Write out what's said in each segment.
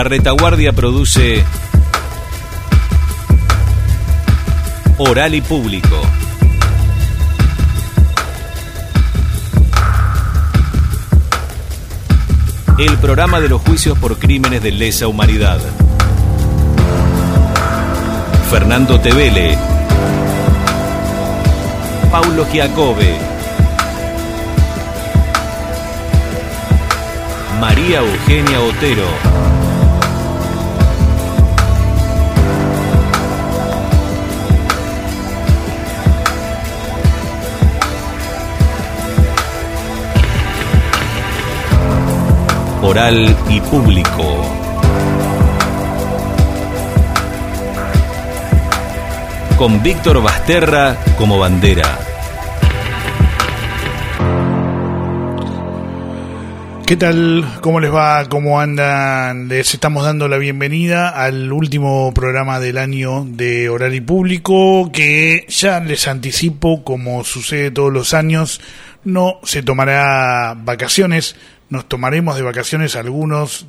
La Retaguardia produce Oral y Público. El programa de los juicios por crímenes de lesa humanidad. Fernando Tevele, Paulo Giacobbe, María Eugenia Otero. Oral y Público. Con Víctor Basterra como bandera. ¿Qué tal? ¿Cómo les va? ¿Cómo andan? Les estamos dando la bienvenida al último programa del año de Oral y Público, que ya les anticipo, como sucede todos los años, no se tomará vacaciones. Nos tomaremos de vacaciones algunos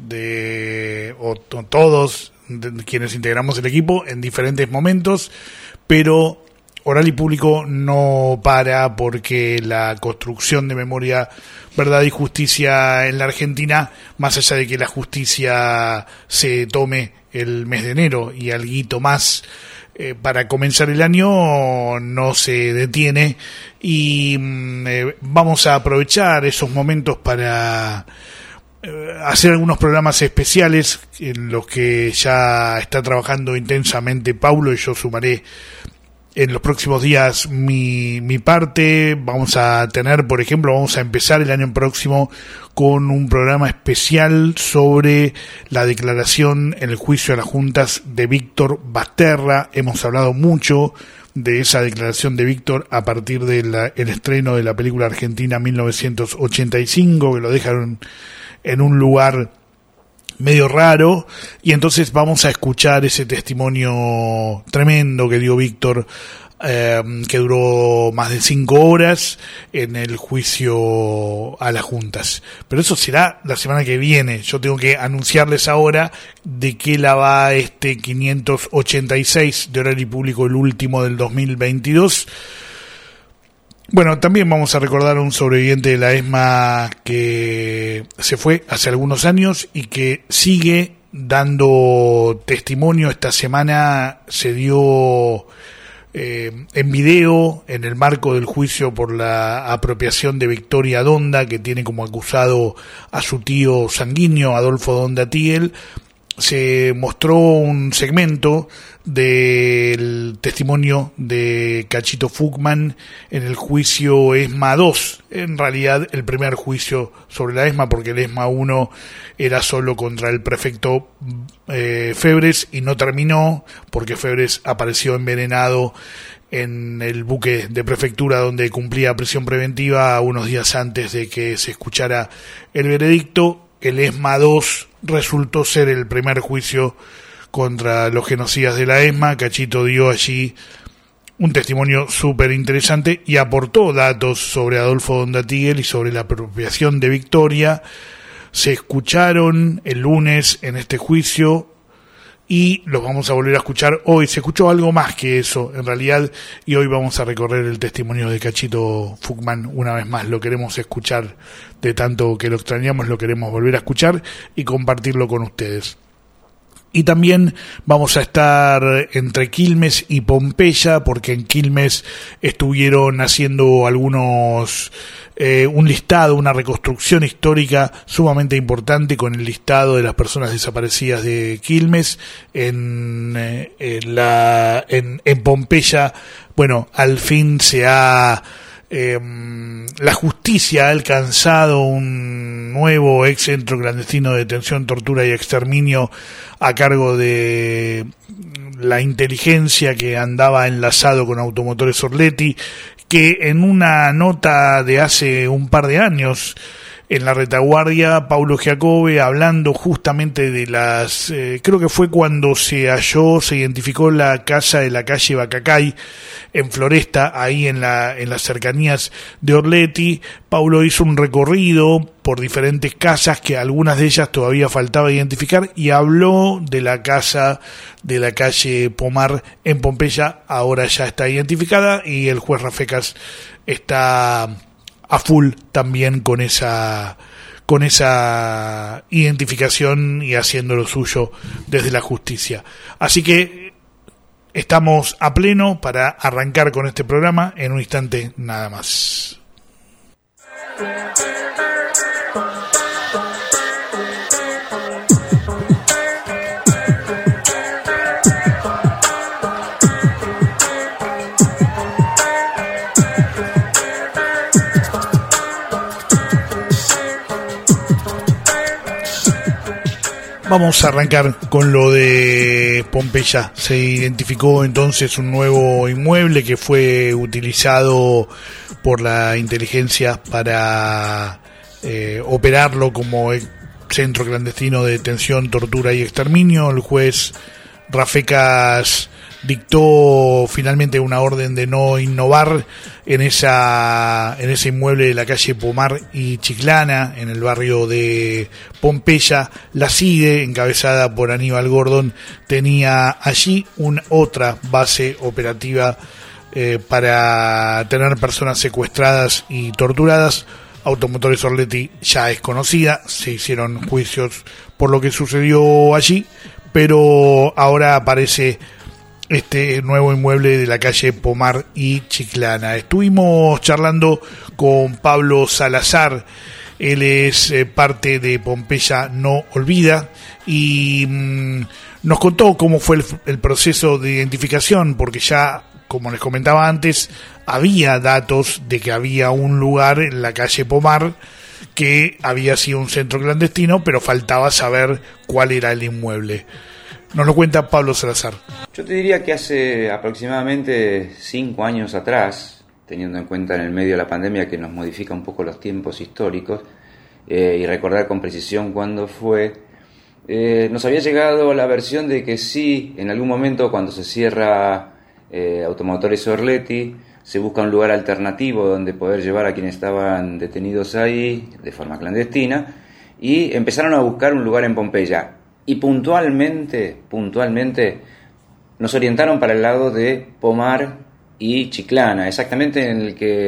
o todos de quienes integramos el equipo en diferentes momentos, pero Oral y Público no para, porque la construcción de memoria, verdad y justicia en la Argentina, más allá de que la justicia se tome el mes de enero y alguito más para comenzar el año, no se detiene, y vamos a aprovechar esos momentos para hacer algunos programas especiales en los que ya está trabajando intensamente Paulo, y yo sumaré en los próximos días mi parte. Vamos a tener, por ejemplo, vamos a empezar el año próximo con un programa especial sobre la declaración en el juicio a las juntas de Víctor Basterra. Hemos hablado mucho de esa declaración de Víctor a partir del estreno de la película argentina 1985, que lo dejaron en un lugar medio raro, y entonces vamos a escuchar ese testimonio tremendo que dio Víctor, que duró más de 5 horas en el juicio a las juntas. Pero eso será la semana que viene. Yo tengo que anunciarles ahora de qué la va este 586 de Oral y Público, el último del 2022. Bueno, también vamos a recordar a un sobreviviente de la ESMA que se fue hace algunos años y que sigue dando testimonio. Esta semana se dio en video en el marco del juicio por la apropiación de Victoria Donda, que tiene como acusado a su tío sanguíneo Adolfo Donda Thiel. Se mostró un segmento del testimonio de Cachito Fuchman en el juicio ESMA 2, en realidad el primer juicio sobre la ESMA, porque el ESMA 1 era solo contra el prefecto Febres y no terminó porque Febres apareció envenenado en el buque de prefectura donde cumplía prisión preventiva unos días antes de que se escuchara el veredicto. El ESMA 2 resultó ser el primer juicio contra los genocidas de la ESMA. Cachito dio allí un testimonio súper interesante y aportó datos sobre Adolfo Donda Thiel y sobre la apropiación de Victoria. Se escucharon el lunes en este juicio y los vamos a volver a escuchar hoy. Se escuchó algo más que eso, en realidad, y hoy vamos a recorrer el testimonio de Cachito Fuchman una vez más. Lo queremos escuchar, de tanto que lo extrañamos, lo queremos volver a escuchar y compartirlo con ustedes. Y también vamos a estar entre Quilmes y Pompeya, porque en Quilmes estuvieron haciendo algunos un listado, una reconstrucción histórica sumamente importante con el listado de las personas desaparecidas de Quilmes. En Pompeya, bueno, al fin la justicia ha alcanzado un nuevo ex centro clandestino de detención, tortura y exterminio a cargo de la inteligencia que andaba enlazado con Automotores Orletti, que en una nota de hace un par de años en la retaguardia, Paulo Giacobbe, hablando justamente de las, creo que fue cuando se identificó la casa de la calle Bacacay en Floresta, ahí en las cercanías de Orleti. Paulo hizo un recorrido por diferentes casas, que algunas de ellas todavía faltaba identificar, y habló de la casa de la calle Pomar en Pompeya. Ahora ya está identificada y el juez Rafecas está a full también con esa identificación y haciendo lo suyo desde la justicia. Así que estamos a pleno para arrancar con este programa en un instante nada más. Vamos a arrancar con lo de Pompeya. Se identificó entonces un nuevo inmueble que fue utilizado por la inteligencia para operarlo como centro clandestino de detención, tortura y exterminio. El juez Rafecas dictó finalmente una orden de no innovar en ese inmueble de la calle Pomar y Chiclana, en el barrio de Pompeya. La CIDE, encabezada por Aníbal Gordon, tenía allí otra base operativa para tener personas secuestradas y torturadas. Automotores Orleti ya es conocida, se hicieron juicios por lo que sucedió allí, pero ahora aparece este nuevo inmueble de la calle Pomar y Chiclana. Estuvimos charlando con Pablo Salazar, él es parte de Pompeya No Olvida, y nos contó cómo fue el proceso de identificación, porque ya, como les comentaba antes, había datos de que había un lugar en la calle Pomar que había sido un centro clandestino, pero faltaba saber cuál era el inmueble. Nos lo cuenta Pablo Salazar. Yo te diría que hace aproximadamente 5 años atrás, teniendo en cuenta en el medio de la pandemia que nos modifica un poco los tiempos históricos, y recordar con precisión cuándo fue, nos había llegado la versión de que sí, en algún momento cuando se cierra Automotores Orleti, se busca un lugar alternativo donde poder llevar a quienes estaban detenidos ahí de forma clandestina, y empezaron a buscar un lugar en Pompeya. Y puntualmente nos orientaron para el lado de Pomar y Chiclana, exactamente en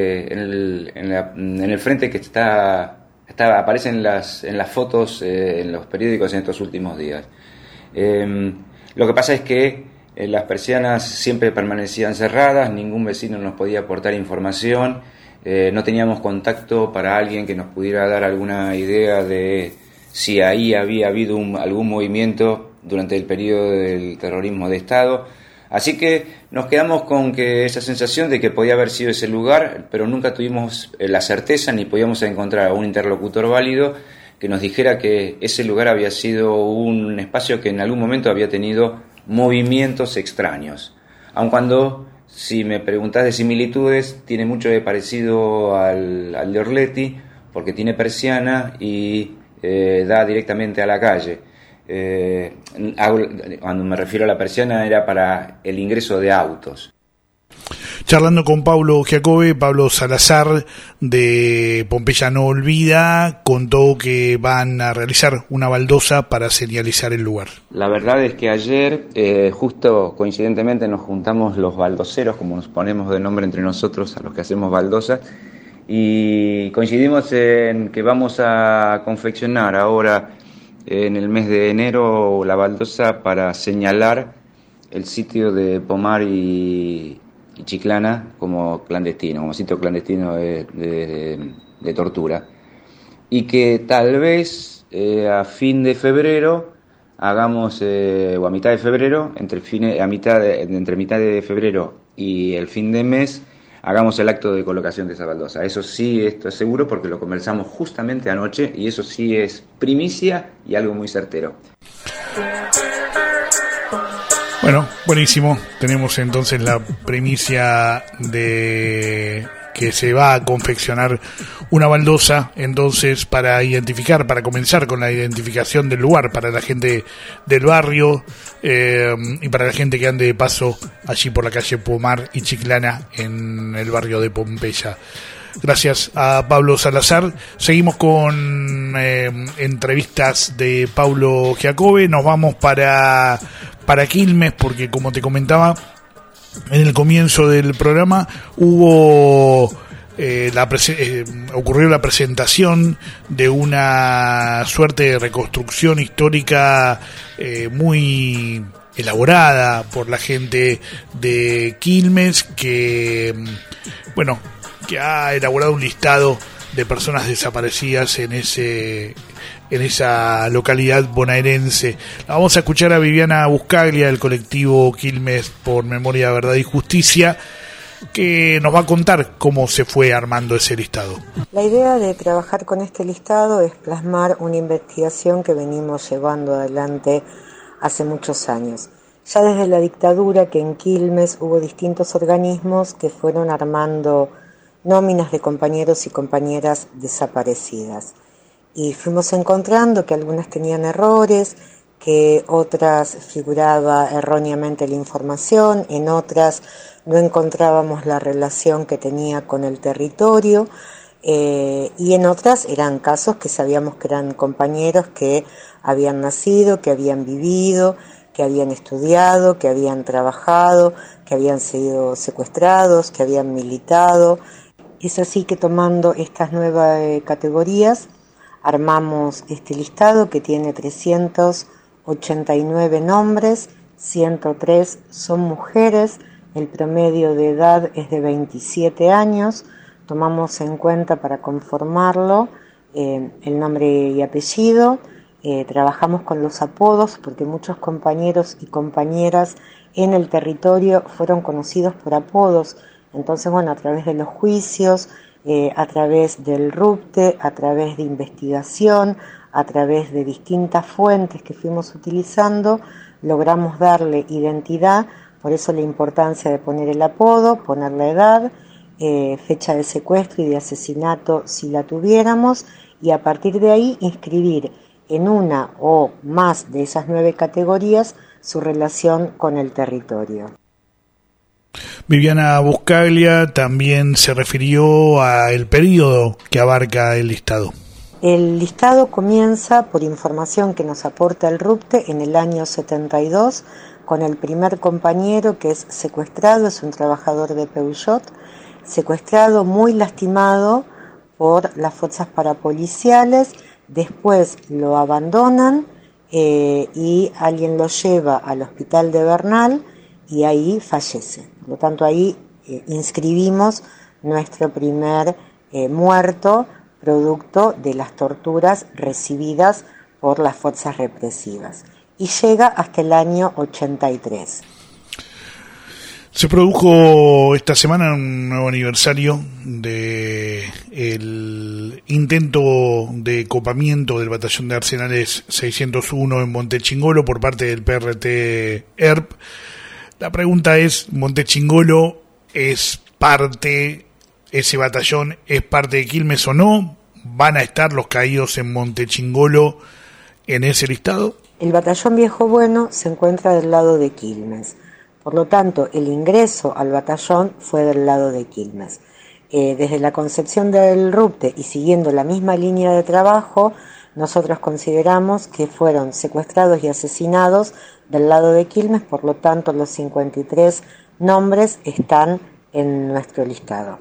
el frente que aparece en las fotos en los periódicos en estos últimos días. Lo que pasa es que las persianas siempre permanecían cerradas, ningún vecino nos podía aportar información, no teníamos contacto para alguien que nos pudiera dar alguna idea de si ahí había habido algún movimiento durante el periodo del terrorismo de Estado. Así que nos quedamos con esa sensación de que podía haber sido ese lugar, pero nunca tuvimos la certeza ni podíamos encontrar a un interlocutor válido que nos dijera que ese lugar había sido un espacio que en algún momento había tenido movimientos extraños. Aun cuando, si me preguntás de similitudes, tiene mucho de parecido al de Orleti, porque tiene persiana y da directamente a la calle. Cuando me refiero a la persiana era para el ingreso de autos. Charlando con Pablo Giacobbe, Pablo Salazar de Pompeya No Olvida contó que van a realizar una baldosa para señalizar el lugar. La verdad es que ayer, justo coincidentemente, nos juntamos los baldoseros, como nos ponemos de nombre entre nosotros a los que hacemos baldosas, y coincidimos en que vamos a confeccionar ahora en el mes de enero la baldosa para señalar el sitio de Pomar y Chiclana como clandestino, como sitio clandestino de tortura, y que tal vez a fin de febrero hagamos, o a mitad de febrero, entre mitad de febrero y el fin de mes, hagamos el acto de colocación de esa baldosa. Eso sí, esto es seguro porque lo conversamos justamente anoche, y eso sí es primicia y algo muy certero. Bueno, buenísimo. Tenemos entonces la primicia de que se va a confeccionar una baldosa, entonces para comenzar con la identificación del lugar, para la gente del barrio y para la gente que ande de paso allí por la calle Pomar y Chiclana en el barrio de Pompeya. Gracias a Pablo Salazar. Seguimos con entrevistas de Paulo Giacobbe. Nos vamos para Quilmes, porque como te comentaba en el comienzo del programa, ocurrió la presentación de una suerte de reconstrucción histórica muy elaborada por la gente de Quilmes, que ha elaborado un listado de personas desaparecidas en esa localidad bonaerense. La vamos a escuchar a Viviana Buscaglia, del colectivo Quilmes por Memoria, Verdad y Justicia, que nos va a contar cómo se fue armando ese listado. La idea de trabajar con este listado es plasmar una investigación que venimos llevando adelante hace muchos años. Ya desde la dictadura, que en Quilmes hubo distintos organismos que fueron armando nóminas de compañeros y compañeras desaparecidas. Y fuimos encontrando que algunas tenían errores, que otras figuraba erróneamente la información, en otras no encontrábamos la relación que tenía con el territorio, y en otras eran casos que sabíamos que eran compañeros que habían nacido, que habían vivido, que habían estudiado, que habían trabajado, que habían sido secuestrados, que habían militado. Es así que, tomando estas nuevas categorías, armamos este listado que tiene 389 nombres, 103 son mujeres, el promedio de edad es de 27 años. Tomamos en cuenta, para conformarlo, el nombre y apellido. Trabajamos con los apodos, porque muchos compañeros y compañeras en el territorio fueron conocidos por apodos. Entonces, a través de los juicios, a través del RUPTE, a través de investigación, a través de distintas fuentes que fuimos utilizando, logramos darle identidad. Por eso la importancia de poner el apodo, poner la edad, fecha de secuestro y de asesinato si la tuviéramos, y a partir de ahí inscribir en una o más de esas 9 categorías su relación con el territorio. Viviana Buscaglia también se refirió al periodo que abarca el listado. El listado comienza por información que nos aporta el RUPTE en el año 72, con el primer compañero que es secuestrado, es un trabajador de Peugeot, secuestrado muy lastimado por las fuerzas parapoliciales. Después lo abandonan y alguien lo lleva al hospital de Bernal y ahí fallece. Por lo tanto, ahí inscribimos nuestro primer muerto, producto de las torturas recibidas por las fuerzas represivas. Y llega hasta el año 83. Se produjo esta semana un nuevo aniversario del intento de copamiento del batallón de Arsenales 601 en Montechingolo por parte del PRT-ERP. La pregunta es, ¿Montechingolo ese batallón es parte de Quilmes o no? ¿Van a estar los caídos en Montechingolo en ese listado? El batallón Viejo Bueno se encuentra del lado de Quilmes. Por lo tanto, el ingreso al batallón fue del lado de Quilmes. Desde la concepción del RUPTE y siguiendo la misma línea de trabajo, nosotros consideramos que fueron secuestrados y asesinados del lado de Quilmes, por lo tanto los 53 nombres están en nuestro listado.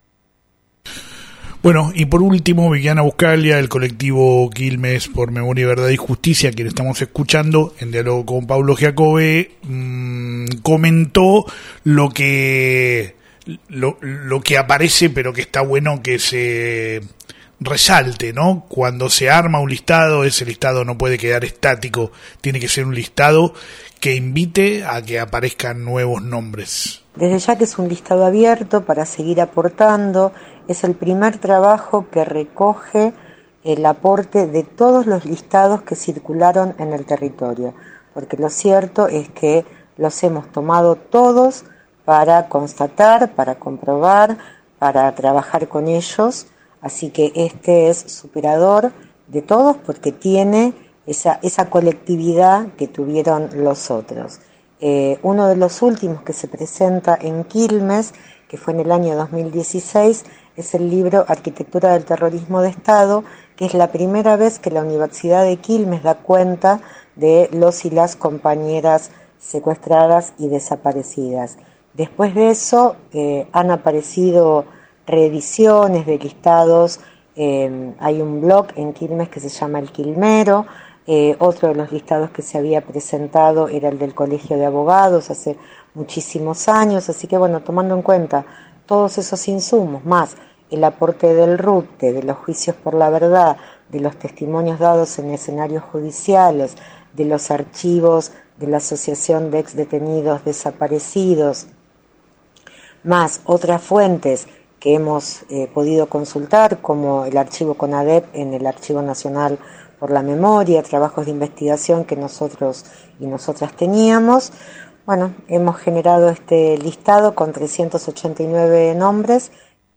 Bueno, y por último, Viviana Buscaglia, del colectivo Quilmes por Memoria, Verdad y Justicia, quien estamos escuchando en diálogo con Paulo Giacobbe, comentó lo que aparece, pero que está bueno que se resalte, ¿no? Cuando se arma un listado, ese listado no puede quedar estático, tiene que ser un listado que invite a que aparezcan nuevos nombres. Desde ya que es un listado abierto para seguir aportando, es el primer trabajo que recoge el aporte de todos los listados que circularon en el territorio, porque lo cierto es que los hemos tomado todos para constatar, para comprobar, para trabajar con ellos, así que este es superador de todos porque tiene esa colectividad que tuvieron los otros. Uno de los últimos que se presenta en Quilmes, que fue en el año 2016, es el libro Arquitectura del Terrorismo de Estado, que es la primera vez que la Universidad de Quilmes da cuenta de los y las compañeras secuestradas y desaparecidas. Después de eso han aparecido reediciones de listados, hay un blog en Quilmes que se llama El Quilmero, otro de los listados que se había presentado era el del Colegio de Abogados hace muchísimos años, así que bueno, tomando en cuenta todos esos insumos, más el aporte del RUTE, de los juicios por la verdad, de los testimonios dados en escenarios judiciales, de los archivos de la Asociación de Exdetenidos Desaparecidos, más otras fuentes que hemos podido consultar, como el archivo CONADEP en el Archivo Nacional por la Memoria, trabajos de investigación que nosotros y nosotras teníamos. Bueno, hemos generado este listado con 389 nombres.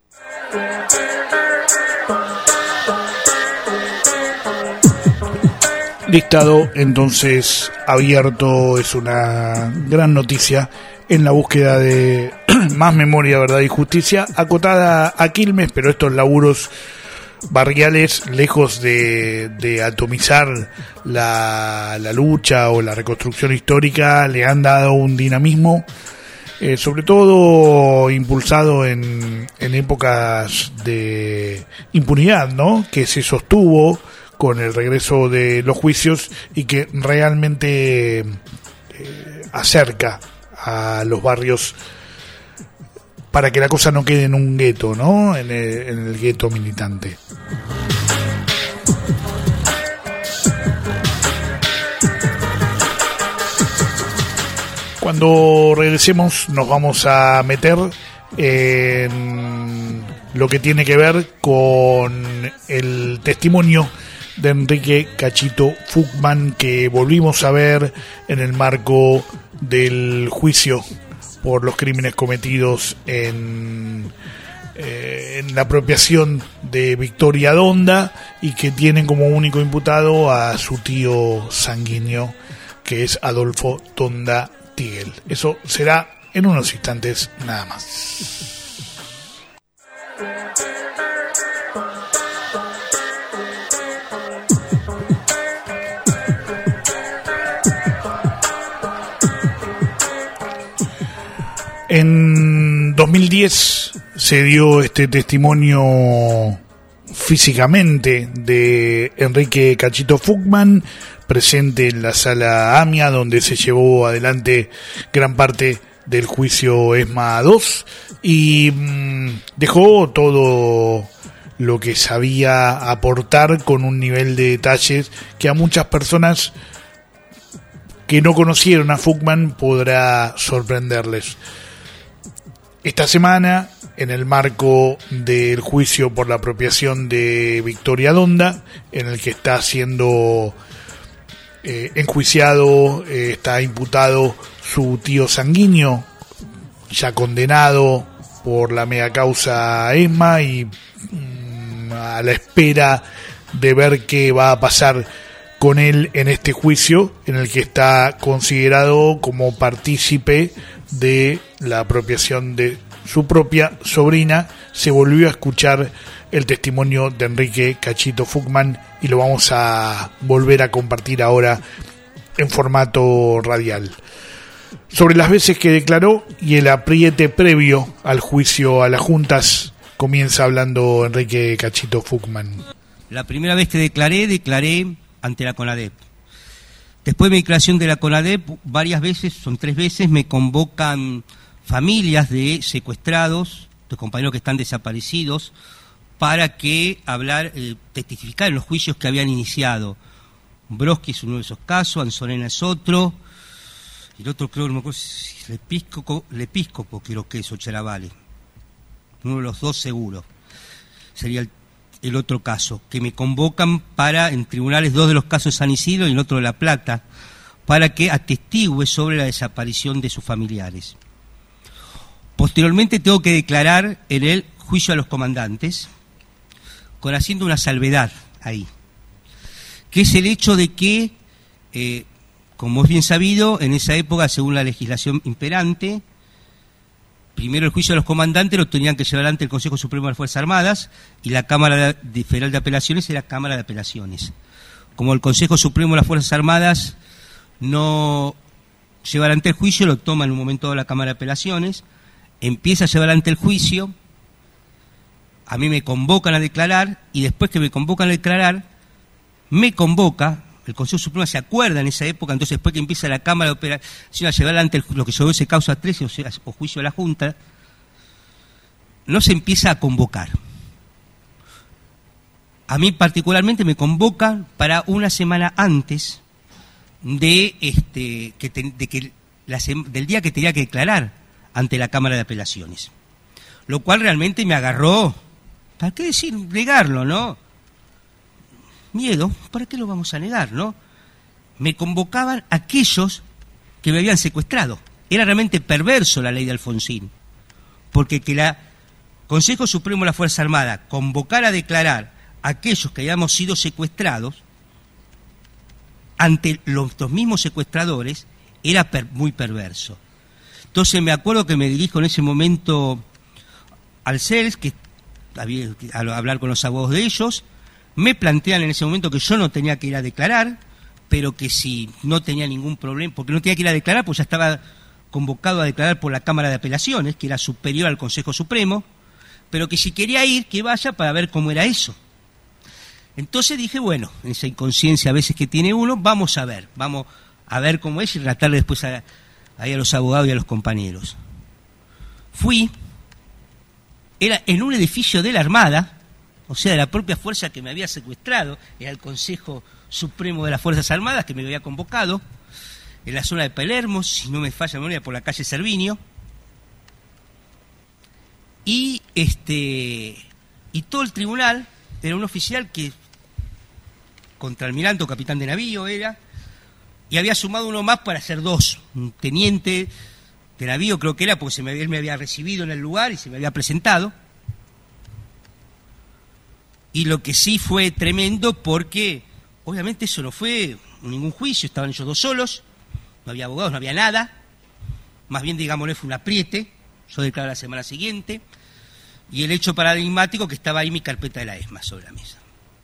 Listado entonces abierto, es una gran noticia en la búsqueda de más memoria, verdad y justicia, acotada a Quilmes, pero estos laburos barriales, lejos de atomizar la lucha o la reconstrucción histórica, le han dado un dinamismo, sobre todo impulsado en épocas de impunidad, ¿no?, que se sostuvo con el regreso de los juicios y que realmente acerca a los barrios para que la cosa no quede en un gueto, ¿no?, en el gueto militante. Cuando regresemos nos vamos a meter en lo que tiene que ver con el testimonio de Enrique Cachito Fuchman, que volvimos a ver en el marco del juicio por los crímenes cometidos en la apropiación de Victoria Donda, y que tienen como único imputado a su tío sanguíneo, que es Adolfo Donda Tigel. Eso será en unos instantes nada más. En 2010 se dio este testimonio físicamente de Enrique Cachito Fuchman, presente en la sala AMIA, donde se llevó adelante gran parte del juicio ESMA 2, y dejó todo lo que sabía aportar con un nivel de detalles que a muchas personas que no conocieron a Fuchman podrá sorprenderles. Esta semana, en el marco del juicio por la apropiación de Victoria Donda, en el que está siendo enjuiciado, está imputado su tío sanguíneo, ya condenado por la mega causa ESMA, y a la espera de ver qué va a pasar con él en este juicio, en el que está considerado como partícipe de la apropiación de su propia sobrina. Se volvió a escuchar el testimonio de Enrique Cachito Fuchman y lo vamos a volver a compartir ahora en formato radial. Sobre las veces que declaró y el apriete previo al juicio a las juntas, comienza hablando Enrique Cachito Fuchman. La primera vez que declaré ante la CONADEP. Después de mi declaración de la CONADEP, varias veces, son 3 veces, me convocan familias de secuestrados, de compañeros que están desaparecidos, para que testificar en los juicios que habían iniciado. Broski es uno de esos casos, Anzorena es otro, y el otro creo, no me acuerdo si es el episcopo creo que es, o Charavale. Uno de los dos seguro. Sería el otro caso, que me convocan en tribunales, 2 de los casos de San Isidro y el otro de La Plata, para que atestigue sobre la desaparición de sus familiares. Posteriormente tengo que declarar en el juicio a los comandantes, con haciendo una salvedad ahí, que es el hecho de que, como es bien sabido, en esa época, según la legislación imperante, primero el juicio a los comandantes lo tenían que llevar ante el Consejo Supremo de las Fuerzas Armadas, y la Cámara Federal de Apelaciones era Cámara de Apelaciones. Como el Consejo Supremo de las Fuerzas Armadas no lleva adelante el juicio, lo toma en un momento dado la Cámara de Apelaciones, empieza a llevar adelante el juicio, a mí me convocan a declarar, y después que me convocan a declarar, me convoca, el Consejo Supremo se acuerda en esa época, entonces después que empieza la Cámara de Operaciones a llevar adelante lo que se llama causa 13 o juicio de la Junta, no se empieza a convocar. A mí particularmente me convocan para una semana antes del día que tenía que declarar ante la Cámara de Apelaciones. Lo cual realmente me agarró, ¿para qué decir negarlo, no? Miedo, ¿para qué lo vamos a negar, no? Me convocaban aquellos que me habían secuestrado. Era realmente perverso la ley de Alfonsín, porque que la Consejo Supremo de la Fuerza Armada convocara a declarar a aquellos que habíamos sido secuestrados ante los mismos secuestradores era muy perverso. Entonces me acuerdo que me dirijo en ese momento al CELS, que había a hablar con los abogados de ellos. Me plantean en ese momento que yo no tenía que ir a declarar, pero que si no tenía ningún problema, porque no tenía que ir a declarar, pues ya estaba convocado a declarar por la Cámara de Apelaciones, que era superior al Consejo Supremo, pero que si quería ir, que vaya para ver cómo era eso. Entonces dije, bueno, esa inconsciencia a veces que tiene uno, vamos a ver cómo es y relatarle después ahí a los abogados y a los compañeros. Fui, era en un edificio de la Armada, o sea, de la propia fuerza que me había secuestrado, era el Consejo Supremo de las Fuerzas Armadas que me había convocado, en la zona de Palermo, si no me falla la memoria, por la calle Servinio, y todo el tribunal era un oficial que contraalmirante o capitán de navío era, y había sumado uno más para ser dos, un teniente de navío creo que era, porque él me había recibido en el lugar y se me había presentado. Y lo que sí fue tremendo, porque obviamente eso no fue ningún juicio, estaban ellos dos solos, no había abogados, no había nada, más bien digámosle fue un apriete, yo declaré la semana siguiente, y el hecho paradigmático que estaba ahí mi carpeta de la ESMA sobre la mesa.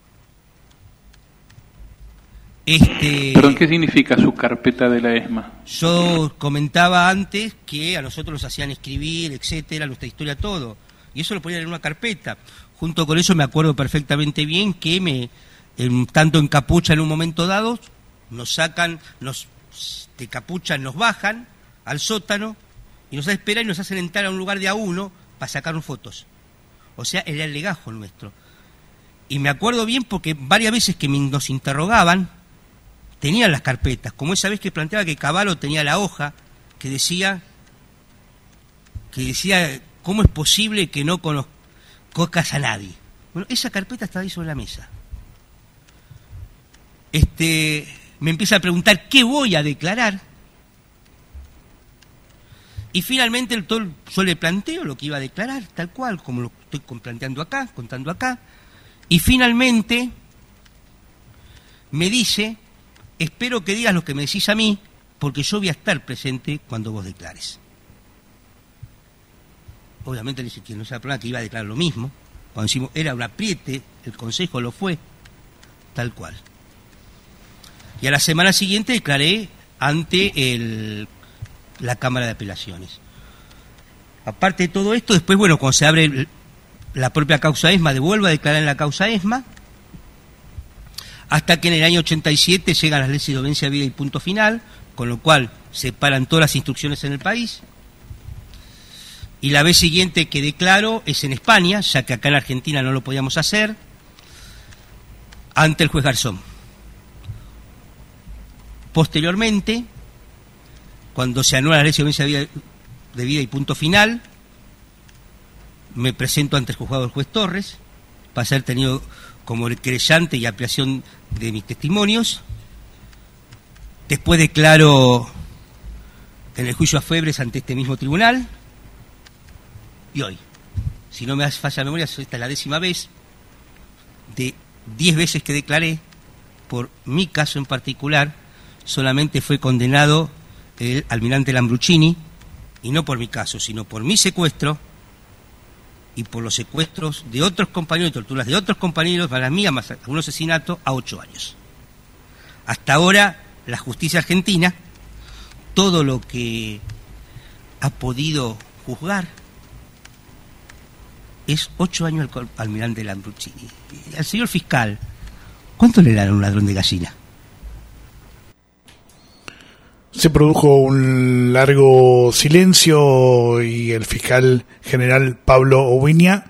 ¿Perdón, qué significa su carpeta de la ESMA? Yo comentaba antes que a nosotros nos hacían escribir, etcétera, nuestra historia, todo, y eso lo ponían en una carpeta. Junto con eso me acuerdo perfectamente bien que tanto en capucha en un momento dado, nos sacan, de capucha nos bajan al sótano y nos esperan y nos hacen entrar a un lugar de A1 para sacarnos fotos. O sea, era el legajo nuestro. Y me acuerdo bien porque varias veces que nos interrogaban, tenían las carpetas, como esa vez que planteaba que Cavallo tenía la hoja que decía ¿cómo es posible que no conozcas a nadie? Bueno, esa carpeta estaba ahí sobre la mesa. Me empieza a preguntar qué voy a declarar, y finalmente yo le planteo lo que iba a declarar, tal cual, como lo estoy contando acá, y finalmente me dice: espero que digas lo que me decís a mí, porque yo voy a estar presente cuando vos declares. Obviamente le dice que no sea problema, que iba a declarar lo mismo. Cuando decimos era un apriete, el consejo lo fue, tal cual. Y a la semana siguiente declaré ante la Cámara de Apelaciones. Aparte de todo esto, después, bueno, cuando se abre la propia causa ESMA, devuelvo a declarar en la causa ESMA, hasta que en el año 87 llegan las leyes de obediencia, vida y punto final, con lo cual se paran todas las instrucciones en el país. Y la vez siguiente que declaro es en España, ya que acá en Argentina no lo podíamos hacer, ante el juez Garzón. Posteriormente, cuando se anula la ley de obediencia de vida y punto final, me presento ante el juzgado del juez Torres, para ser tenido como querellante y ampliación de mis testimonios. Después declaro en el juicio a Febres ante este mismo tribunal, y hoy si no me falla la memoria, esta es la 10ª vez, de 10 veces que declaré, por mi caso en particular, solamente fue condenado el almirante Lambruschini, y no por mi caso, sino por mi secuestro y por los secuestros de otros compañeros, torturas de otros compañeros, para las mías, más algún asesinato, a 8 años. Hasta ahora, la justicia argentina, todo lo que ha podido juzgar es 8 años al almirante Lambruschini. Al señor fiscal, ¿cuánto le dan a un ladrón de gallina? Se produjo un largo silencio y el fiscal general Pablo Oviña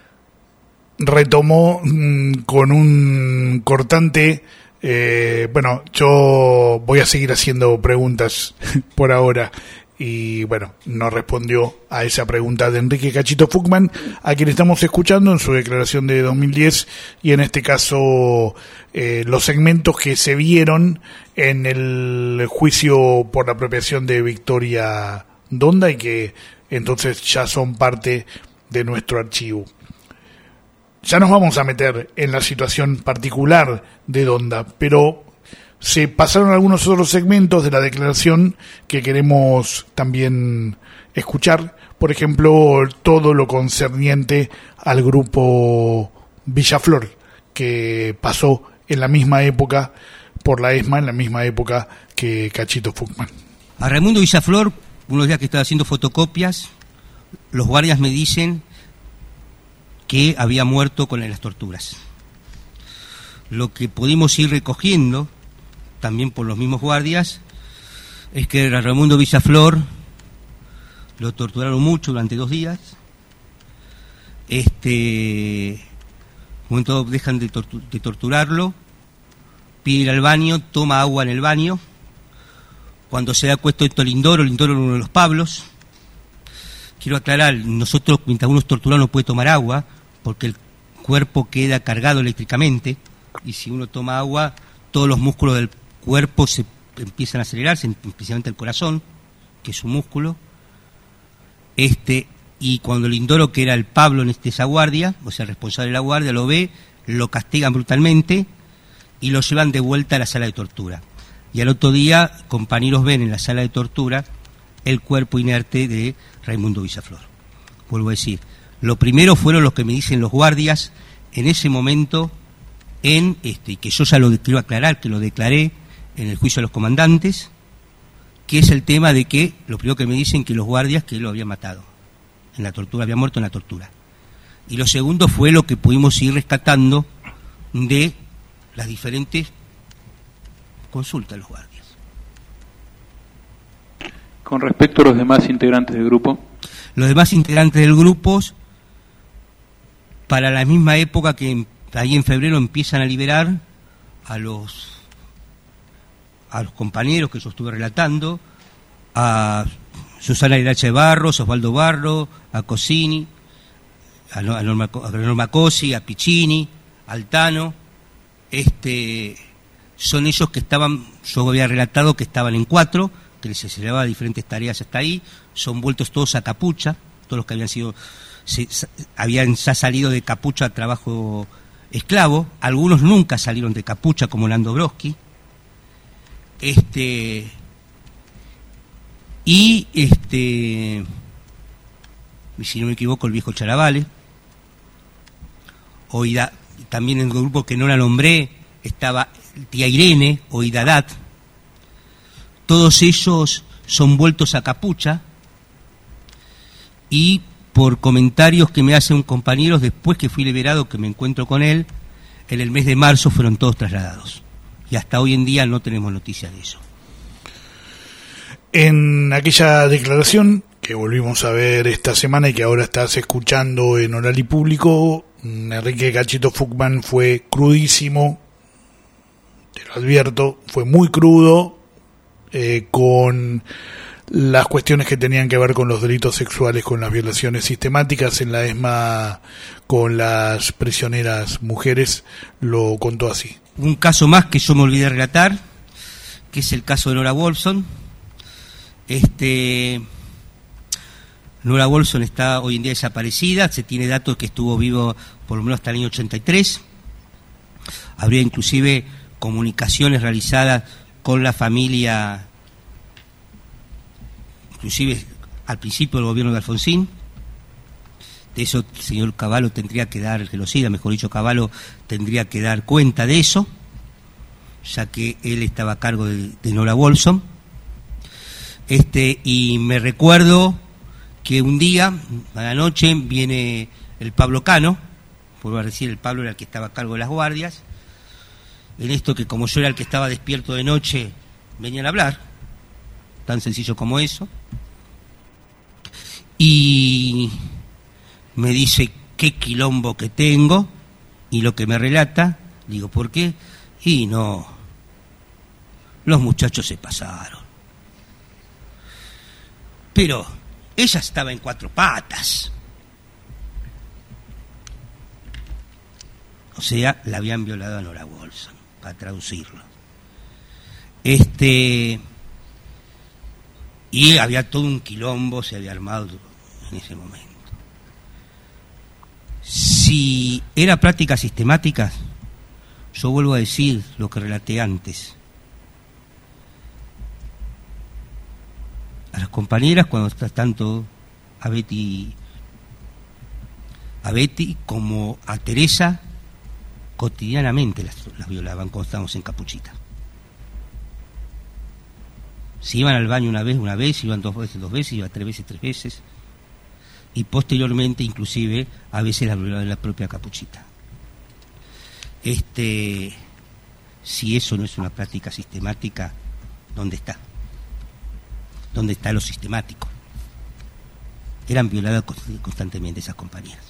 retomó con un cortante. Bueno, yo voy a seguir haciendo preguntas por ahora. Y bueno, no respondió a esa pregunta de Enrique Cachito Fuchman, a quien estamos escuchando en su declaración de 2010, y en este caso los segmentos que se vieron en el juicio por la apropiación de Victoria Donda, y que entonces ya son parte de nuestro archivo. Ya nos vamos a meter en la situación particular de Donda, pero se pasaron algunos otros segmentos de la declaración que queremos también escuchar. Por ejemplo, todo lo concerniente al grupo Villaflor, que pasó en la misma época por la ESMA, en la misma época que Cachito Fuchman. A Raimundo Villaflor, unos días que estaba haciendo fotocopias, los guardias me dicen que había muerto con las torturas. Lo que pudimos ir recogiendo también por los mismos guardias, es que a Raimundo Villaflor lo torturaron mucho durante 2 días. Un momento dejan de torturarlo, pide ir al baño, toma agua en el baño. Cuando se da cuenta de Lindoro era uno de los Pablos. Quiero aclarar, nosotros, mientras uno es torturado, no puede tomar agua, porque el cuerpo queda cargado eléctricamente, y si uno toma agua, todos los músculos del cuerpo se empiezan a acelerarse, especialmente el corazón, que es un músculo. Y cuando Lindoro, que era el Pablo en esa guardia, o sea, el responsable de la guardia, lo ve, lo castigan brutalmente y lo llevan de vuelta a la sala de tortura. Y al otro día, compañeros ven en la sala de tortura el cuerpo inerte de Raimundo Villaflor. Vuelvo a decir, lo primero fueron los que me dicen los guardias en ese momento, y que yo ya lo quiero aclarar, que lo declaré en el juicio de los comandantes, que es el tema de que, lo primero que me dicen, que los guardias que lo habían matado en la tortura, había muerto en la tortura. Y lo segundo fue lo que pudimos ir rescatando de las diferentes consultas de los guardias. Con respecto a los demás integrantes del grupo. Los demás integrantes del grupo, para la misma época que ahí en febrero empiezan a liberar a los compañeros que yo estuve relatando, a Susana Iracha de Barros, Osvaldo Barro, a Cosini, a Norma Cosi, a Piccini, a Altano. Son ellos que estaban, yo había relatado que estaban en 4, que les llevaba diferentes tareas hasta ahí, son vueltos todos a capucha, todos los que habían ya salido de capucha a trabajo esclavo, algunos nunca salieron de capucha, como Nando Broski. Y si no me equivoco, el viejo Charavale. También en el grupo que no la nombré estaba tía Irene o Idadat. Todos ellos son vueltos a capucha, y por comentarios que me hacen un compañero después que fui liberado, que me encuentro con él, en el mes de marzo fueron todos trasladados. Y hasta hoy en día no tenemos noticias de eso. En aquella declaración que volvimos a ver esta semana y que ahora estás escuchando en Oral y Público, Enrique Cachito Fuchman fue crudísimo, te lo advierto, fue muy crudo, con las cuestiones que tenían que ver con los delitos sexuales, con las violaciones sistemáticas en la ESMA con las prisioneras mujeres. Lo contó así. Un caso más que yo me olvidé de relatar, que es el caso de Nora Wolfson. Nora Wolson está hoy en día desaparecida, se tiene datos que estuvo vivo por lo menos hasta el año 83. Habría inclusive comunicaciones realizadas con la familia, inclusive al principio del gobierno de Alfonsín. De eso el señor Cavallo tendría que dar, el genocida, mejor dicho, Cavallo tendría que dar cuenta de eso, ya que él estaba a cargo de Nora Wolson. Y me recuerdo que un día, a la noche, viene el Pablo Cano, vuelvo a decir, el Pablo era el que estaba a cargo de las guardias, en esto que como yo era el que estaba despierto de noche, venían a hablar, tan sencillo como eso, y me dice qué quilombo que tengo, y lo que me relata, digo, ¿por qué? Y no, los muchachos se pasaron. Pero ella estaba en 4 patas. O sea, la habían violado a Nora Wolson, para traducirlo. Y había todo un quilombo, se había armado en ese momento. Si era prácticas sistemáticas, yo vuelvo a decir lo que relaté antes. A las compañeras, cuando tanto a Betty como a Teresa, cotidianamente las violaban cuando estábamos en Capuchita. Si iban al baño una vez, iban 2 veces, iban 3 veces, y posteriormente inclusive a veces las violaban en la propia Capuchita. Si eso no es una práctica sistemática, ¿dónde está? ¿Dónde está lo sistemático? Eran violadas constantemente esas compañeras.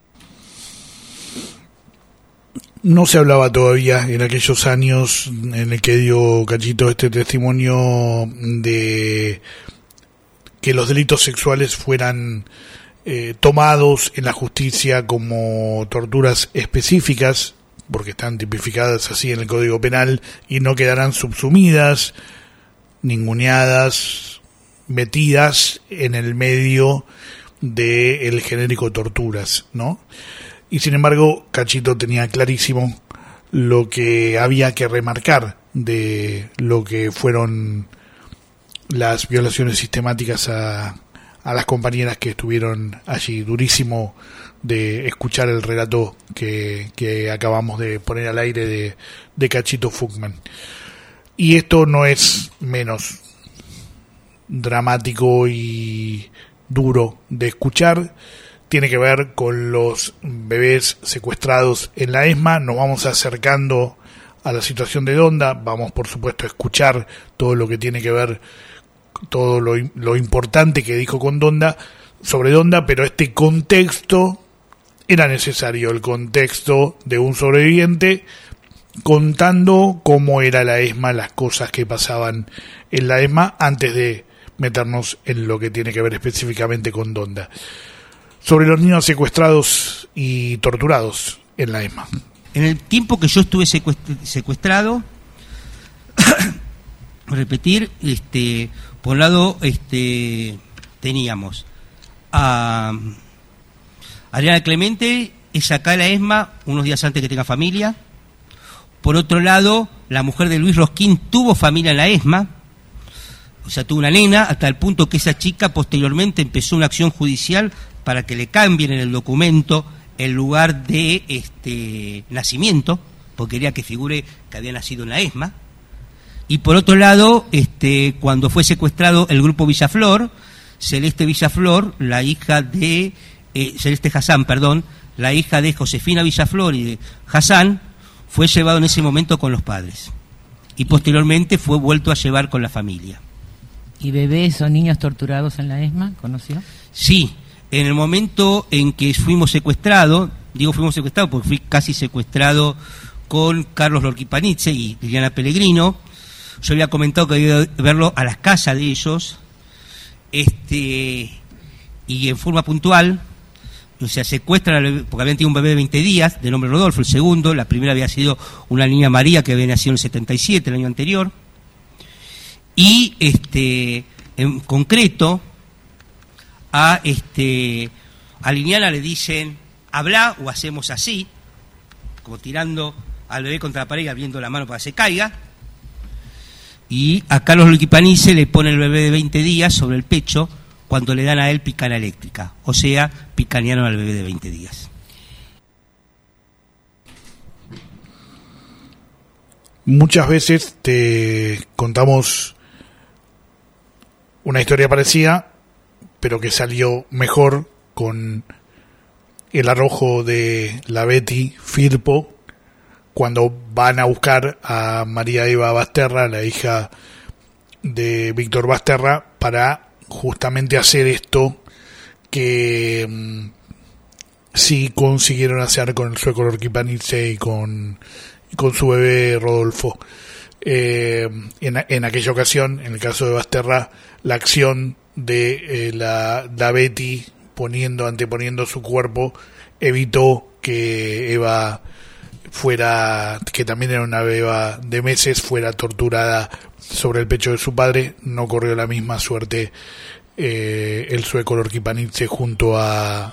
No se hablaba todavía en aquellos años en el que dio Cachito este testimonio de que los delitos sexuales fueran tomados en la justicia como torturas específicas, porque están tipificadas así en el Código Penal, y no quedarán subsumidas, ninguneadas, metidas en el medio del genérico torturas, ¿no? Y sin embargo, Cachito tenía clarísimo lo que había que remarcar de lo que fueron las violaciones sistemáticas a las compañeras que estuvieron allí. Durísimo de escuchar el relato que acabamos de poner al aire de Cachito Fuchman. Y esto no es menos dramático y duro de escuchar. Tiene que ver con los bebés secuestrados en la ESMA. Nos vamos acercando a la situación de Donda. Vamos, por supuesto, a escuchar todo lo que tiene que ver, todo lo importante que dijo sobre Donda, pero este contexto era necesario, el contexto de un sobreviviente contando cómo era la ESMA, las cosas que pasaban en la ESMA, antes de meternos en lo que tiene que ver específicamente con Donda. Sobre los niños secuestrados y torturados en la ESMA. En el tiempo que yo estuve secuestrado, repetir, por un lado teníamos a Adriana Clemente, es acá en la ESMA unos días antes que tenga familia. Por otro lado, la mujer de Luis Rosquín tuvo familia en la ESMA, o sea, tuvo una nena, hasta el punto que esa chica posteriormente empezó una acción judicial para que le cambien en el documento el lugar de nacimiento, porque quería que figure que había nacido en la ESMA. Y por otro lado, cuando fue secuestrado el grupo Villaflor, Celeste Villaflor, la hija de Celeste Hassan, la hija de Josefina Villaflor y de Hassan, fue llevado en ese momento con los padres. Y posteriormente fue vuelto a llevar con la familia. ¿Y bebés o niños torturados en la ESMA, conoció? Sí, en el momento en que fuimos secuestrados porque fui casi secuestrado con Carlos Lorquipanitze y Liliana Pellegrino. Yo había comentado que había ido a verlo a las casas de ellos, y en forma puntual, o sea, secuestran, porque habían tenido un bebé de 20 días, de nombre Rodolfo, el segundo, la primera había sido una niña María que había nacido en el 77, el año anterior, y en concreto A Liliana le dicen, habla o hacemos así, como tirando al bebé contra la pared y abriendo la mano para que se caiga. Y a Carlos Luquipanice le pone el bebé de 20 días sobre el pecho cuando le dan a él picana eléctrica, o sea, picanearon al bebé de 20 días. Muchas veces te contamos una historia parecida, pero que salió mejor con el arrojo de la Betty Firpo cuando van a buscar a María Eva Basterra, la hija de Víctor Basterra, para justamente hacer esto que sí consiguieron hacer con el sueco Lorquipanice y con su bebé Rodolfo. En aquella ocasión, en el caso de Basterra, la acción de la Betty anteponiendo su cuerpo evitó que Eva fuera, que también era una beba de meses, fuera torturada sobre el pecho de su padre. No corrió la misma suerte el sueco Lorquipanice junto a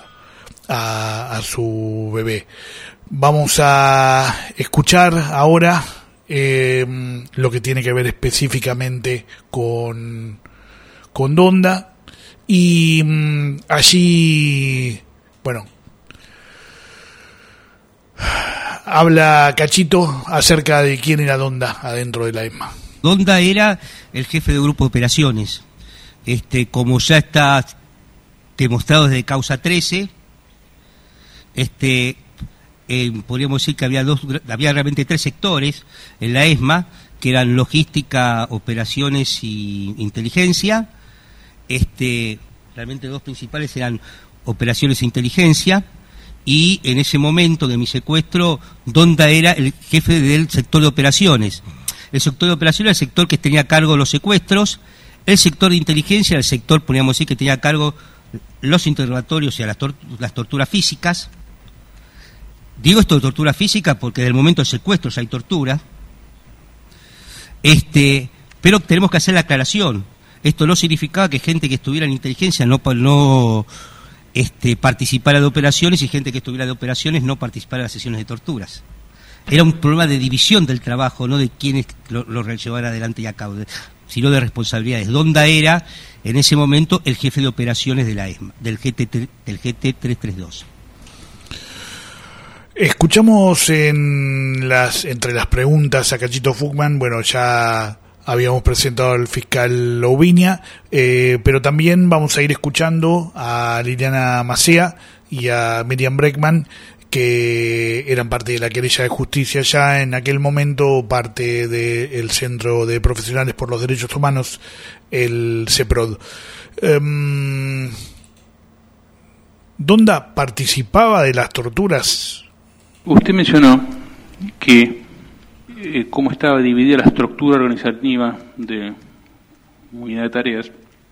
su bebé. Vamos a escuchar ahora lo que tiene que ver específicamente con Donda, y allí, bueno, habla Cachito acerca de quién era Donda adentro de la ESMA. Donda era el jefe de grupo de operaciones, como ya está demostrado desde Causa 13, podríamos decir que había realmente 3 sectores en la ESMA, que eran logística, operaciones y inteligencia. Realmente 2 principales eran operaciones e inteligencia, y en ese momento de mi secuestro, Donda era el jefe del sector de operaciones. El sector de operaciones era el sector que tenía a cargo los secuestros, el sector de inteligencia era el sector, podríamos decir, que tenía a cargo los interrogatorios y las torturas físicas. Digo esto de tortura física porque desde el momento del secuestro ya hay tortura. Pero tenemos que hacer la aclaración. Esto no significaba que gente que estuviera en inteligencia no participara de operaciones y gente que estuviera de operaciones no participara de las sesiones de torturas. Era un problema de división del trabajo, no de quiénes lo llevara adelante y a cabo, sino de responsabilidades. Donda era, en ese momento, el jefe de operaciones de la ESMA, del GT332. Escuchamos entre las preguntas a Cachito Fuchman, bueno, ya habíamos presentado al fiscal Loubiña, pero también vamos a ir escuchando a Liliana Macea y a Miriam Breckman, que eran parte de la querella de justicia ya en aquel momento, parte del Centro de Profesionales por los Derechos Humanos, el CEPROD. ¿Donda participaba de las torturas? Usted mencionó que cómo estaba dividida la estructura organizativa de unidad de tareas,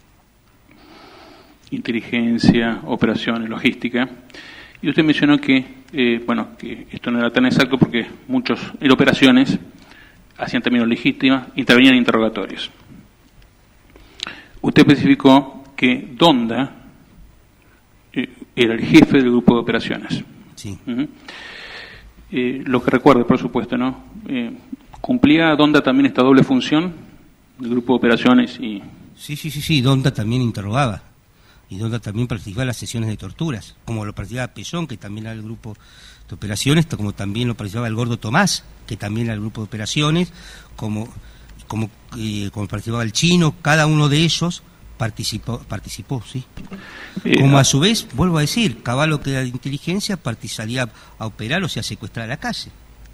inteligencia, operaciones, logística, y usted mencionó que que esto no era tan exacto porque muchos en operaciones hacían también legítima, intervenían en interrogatorios. Usted especificó que Donda era el jefe del grupo de operaciones. Sí. Uh-huh. Lo que recuerde, por supuesto, ¿no? ¿Cumplía Donda también esta doble función del grupo de operaciones? Sí, Donda también interrogaba, y Donda también participaba en las sesiones de torturas, como lo participaba Pellón, que también era el grupo de operaciones, como también lo participaba el Gordo Tomás, que también era el grupo de operaciones, como participaba el Chino. Cada uno de ellos participó, sí. Como a su vez, vuelvo a decir, Cavallo, que era de inteligencia, salía a operar, o sea, a secuestrar a la calle.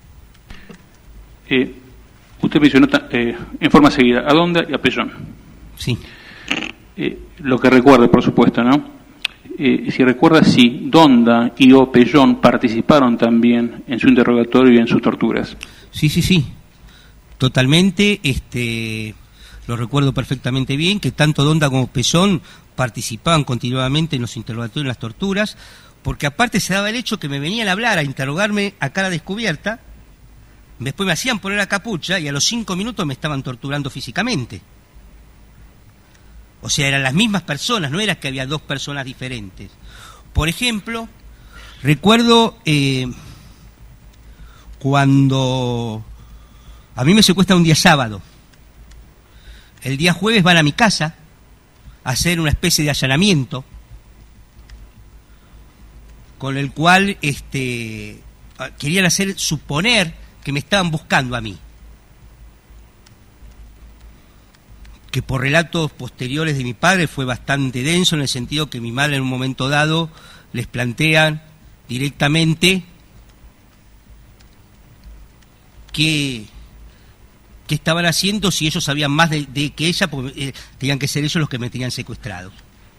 Usted mencionó en forma seguida a Donda y a Pellón. Sí. Lo que recuerde, por supuesto, ¿no? Si recuerda, si Donda y o Pellón participaron también en su interrogatorio y en sus torturas. Sí. Totalmente, lo recuerdo perfectamente bien, que tanto Donda como Pellón participaban continuamente en los interrogatorios y en las torturas, porque aparte se daba el hecho que me venían a hablar, a interrogarme a cara descubierta, después me hacían poner la capucha y a los 5 minutos me estaban torturando físicamente. O sea, eran las mismas personas, no era que había dos personas diferentes. Por ejemplo, recuerdo cuando a mí me secuestran un día sábado. El día jueves van a mi casa a hacer una especie de allanamiento, con el cual querían hacer suponer que me estaban buscando a mí. Que por relatos posteriores de mi padre fue bastante denso, en el sentido que mi madre en un momento dado les plantea directamente qué estaban haciendo, si ellos sabían más de que ella, porque tenían que ser ellos los que me tenían secuestrado.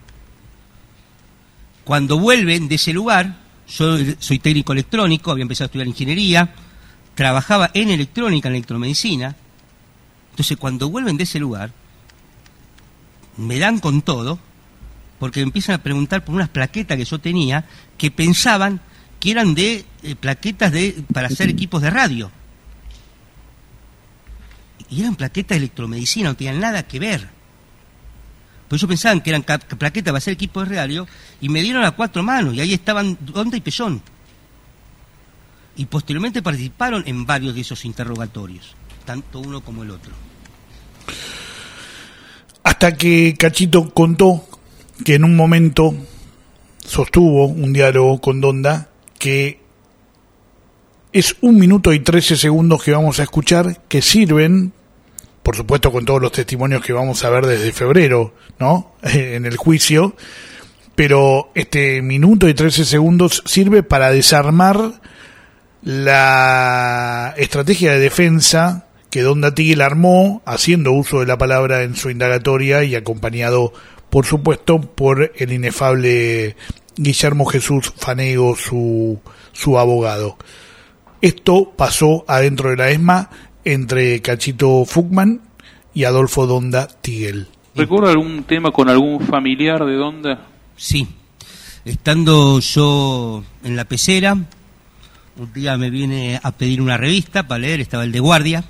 Cuando vuelven de ese lugar, yo soy técnico electrónico, había empezado a estudiar ingeniería, trabajaba en electrónica, en electromedicina. Entonces cuando vuelven de ese lugar, me dan con todo, porque me empiezan a preguntar por unas plaquetas que yo tenía, que pensaban que eran de plaquetas para hacer equipos de radio. Y eran plaquetas de electromedicina, no tenían nada que ver. Pues ellos pensaban que eran plaquetas para hacer equipos de radio, y me dieron a 4 manos, y ahí estaban Donda y Pellón. Y posteriormente participaron en varios de esos interrogatorios, tanto uno como el otro. Hasta que Cachito contó que en un momento sostuvo un diálogo con Donda, que es 1 minuto y 13 segundos que vamos a escuchar, que sirven, por supuesto con todos los testimonios que vamos a ver desde febrero, ¿no? En el juicio, pero este minuto y 13 segundos sirve para desarmar la estrategia de defensa que Donda Tigel armó, haciendo uso de la palabra en su indagatoria y acompañado, por supuesto, por el inefable Guillermo Jesús Fanego, su abogado. Esto pasó adentro de la ESMA entre Cachito Fuchman y Adolfo Donda Tigel. ¿Recuerda algún tema con algún familiar de Donda? Sí. Estando yo en la pecera, un día me viene a pedir una revista para leer, estaba el de guardia.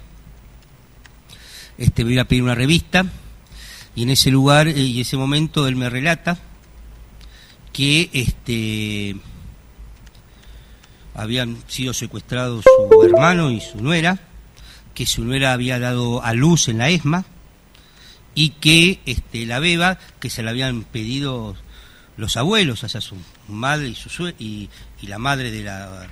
Me iba a pedir una revista, y en ese lugar y ese momento él me relata que habían sido secuestrados su hermano y su nuera, que su nuera había dado a luz en la ESMA, y que la beba que se la habían pedido los abuelos, o sea, su madre y la madre de la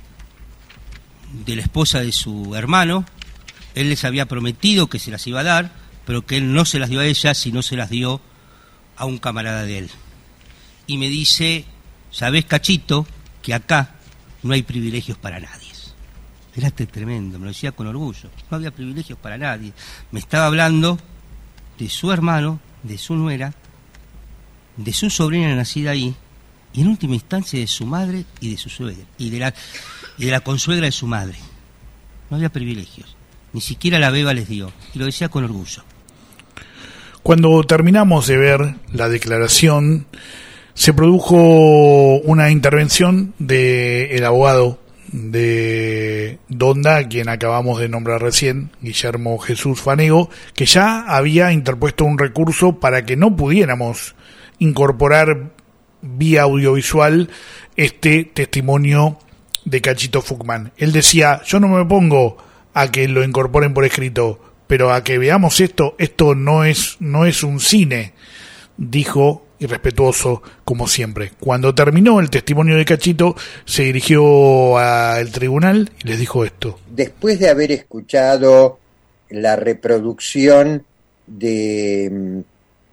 esposa de su hermano. Él les había prometido que se las iba a dar, pero que él no se las dio a ella, sino se las dio a un camarada de él. Y me dice: ¿sabés, Cachito, que acá no hay privilegios para nadie? Era tremendo, me lo decía con orgullo. No había privilegios para nadie. Me estaba hablando de su hermano, de su nuera, de su sobrina nacida ahí, y en última instancia de su madre y de su suegra, y de la consuegra de su madre. No había privilegios. Ni siquiera la beba les dio, y lo decía con orgullo. Cuando terminamos de ver la declaración, se produjo una intervención del abogado de Donda, a quien acabamos de nombrar recién, Guillermo Jesús Fanego, que ya había interpuesto un recurso para que no pudiéramos incorporar vía audiovisual este testimonio de Cachito Fuchman. Él decía: yo no me opongo a que lo incorporen por escrito, pero a que veamos esto no es un cine, dijo, irrespetuoso como siempre. Cuando terminó el testimonio de Cachito, se dirigió al tribunal y les dijo esto: después de haber escuchado la reproducción del